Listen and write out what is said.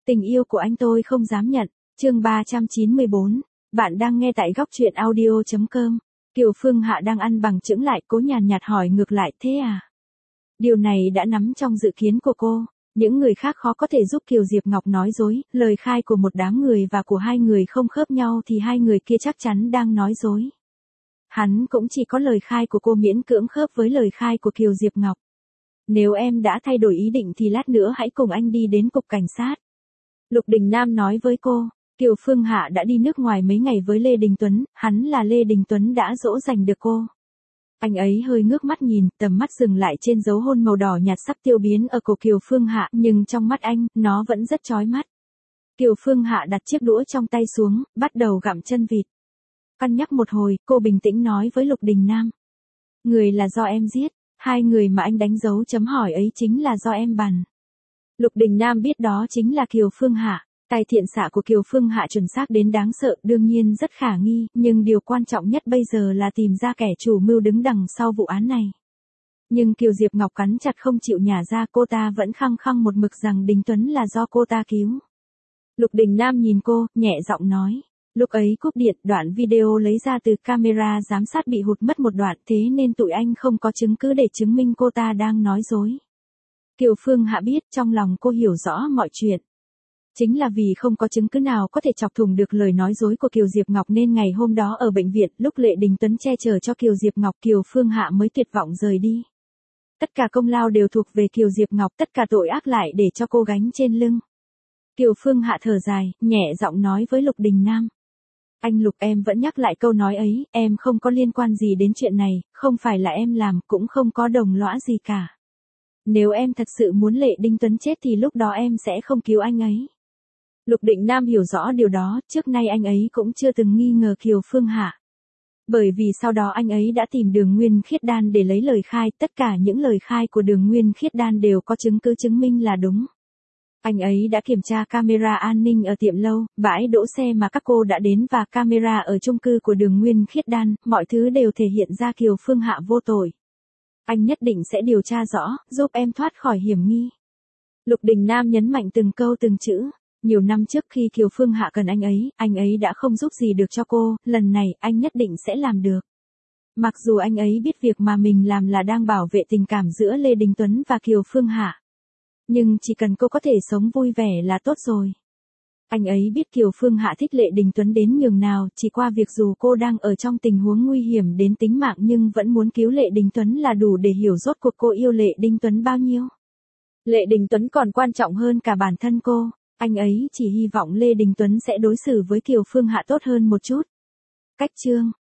Tình yêu của anh tôi không dám nhận. Chương 394. Bạn đang nghe tại góc truyện audio.com. Kiều Phương Hạ đang ăn bằng chững lại, cố nhàn nhạt hỏi ngược lại, thế à? Điều này đã nằm trong dự kiến của cô. Những người khác khó có thể giúp Kiều Diệp Ngọc nói dối, lời khai của một đám người và của hai người không khớp nhau thì hai người kia chắc chắn đang nói dối. Hắn cũng chỉ có lời khai của cô miễn cưỡng khớp với lời khai của Kiều Diệp Ngọc. Nếu em đã thay đổi ý định thì lát nữa hãy cùng anh đi đến cục cảnh sát. Lục Đình Nam nói với cô. Kiều Phương Hạ đã đi nước ngoài mấy ngày với Lê Đình Tuấn, hắn là Lê Đình Tuấn đã dỗ dành được cô. Anh ấy hơi ngước mắt nhìn, tầm mắt dừng lại trên dấu hôn màu đỏ nhạt sắp tiêu biến ở cổ Kiều Phương Hạ, nhưng trong mắt anh, nó vẫn rất chói mắt. Kiều Phương Hạ đặt chiếc đũa trong tay xuống, bắt đầu gặm chân vịt. Cân nhắc một hồi, cô bình tĩnh nói với Lục Đình Nam. Người là do em giết, hai người mà anh đánh dấu chấm hỏi ấy chính là do em bắn. Lục Đình Nam biết đó chính là Kiều Phương Hạ. Tài thiện xạ của Kiều Phương Hạ chuẩn xác đến đáng sợ, đương nhiên rất khả nghi, nhưng điều quan trọng nhất bây giờ là tìm ra kẻ chủ mưu đứng đằng sau vụ án này. Nhưng Kiều Diệp Ngọc cắn chặt không chịu nhả ra, cô ta vẫn khăng khăng một mực rằng Đình Tuấn là do cô ta cứu. Lục Đình Nam nhìn cô, nhẹ giọng nói. Lúc ấy cúp điện, đoạn video lấy ra từ camera giám sát bị hụt mất một đoạn, thế nên tụi anh không có chứng cứ để chứng minh cô ta đang nói dối. Kiều Phương Hạ biết, trong lòng cô hiểu rõ mọi chuyện. Chính là vì không có chứng cứ nào có thể chọc thủng được lời nói dối của Kiều Diệp Ngọc nên ngày hôm đó ở bệnh viện, lúc Lệ Đình Tuấn che chở cho Kiều Diệp Ngọc, Kiều Phương Hạ mới tuyệt vọng rời đi. Tất cả công lao đều thuộc về Kiều Diệp Ngọc, tất cả tội ác lại để cho cô gánh trên lưng. Kiều Phương Hạ thở dài, nhẹ giọng nói với Lục Đình Nam. Anh Lục, em vẫn nhắc lại câu nói ấy, em không có liên quan gì đến chuyện này, không phải là em làm, cũng không có đồng lõa gì cả. Nếu em thật sự muốn Lệ Đình Tuấn chết thì lúc đó em sẽ không cứu anh ấy. Lục Định Nam hiểu rõ điều đó, trước nay anh ấy cũng chưa từng nghi ngờ Kiều Phương Hạ. Bởi vì sau đó anh ấy đã tìm Đường Nguyên Khiết Đan để lấy lời khai, tất cả những lời khai của Đường Nguyên Khiết Đan đều có chứng cứ chứng minh là đúng. Anh ấy đã kiểm tra camera an ninh ở tiệm lâu, bãi đỗ xe mà các cô đã đến và camera ở chung cư của Đường Nguyên Khiết Đan, mọi thứ đều thể hiện ra Kiều Phương Hạ vô tội. Anh nhất định sẽ điều tra rõ, giúp em thoát khỏi hiểm nghi. Lục Đình Nam nhấn mạnh từng câu từng chữ. Nhiều năm trước khi Kiều Phương Hạ cần anh ấy đã không giúp gì được cho cô, lần này anh nhất định sẽ làm được. Mặc dù anh ấy biết việc mà mình làm là đang bảo vệ tình cảm giữa Lê Đình Tuấn và Kiều Phương Hạ. Nhưng chỉ cần cô có thể sống vui vẻ là tốt rồi. Anh ấy biết Kiều Phương Hạ thích Lê Đình Tuấn đến nhường nào, chỉ qua việc dù cô đang ở trong tình huống nguy hiểm đến tính mạng nhưng vẫn muốn cứu Lê Đình Tuấn là đủ để hiểu rốt cuộc cô yêu Lê Đình Tuấn bao nhiêu. Lê Đình Tuấn còn quan trọng hơn cả bản thân cô. Anh ấy chỉ hy vọng Lê Đình Tuấn sẽ đối xử với Kiều Phương Hạ tốt hơn một chút. Cách chương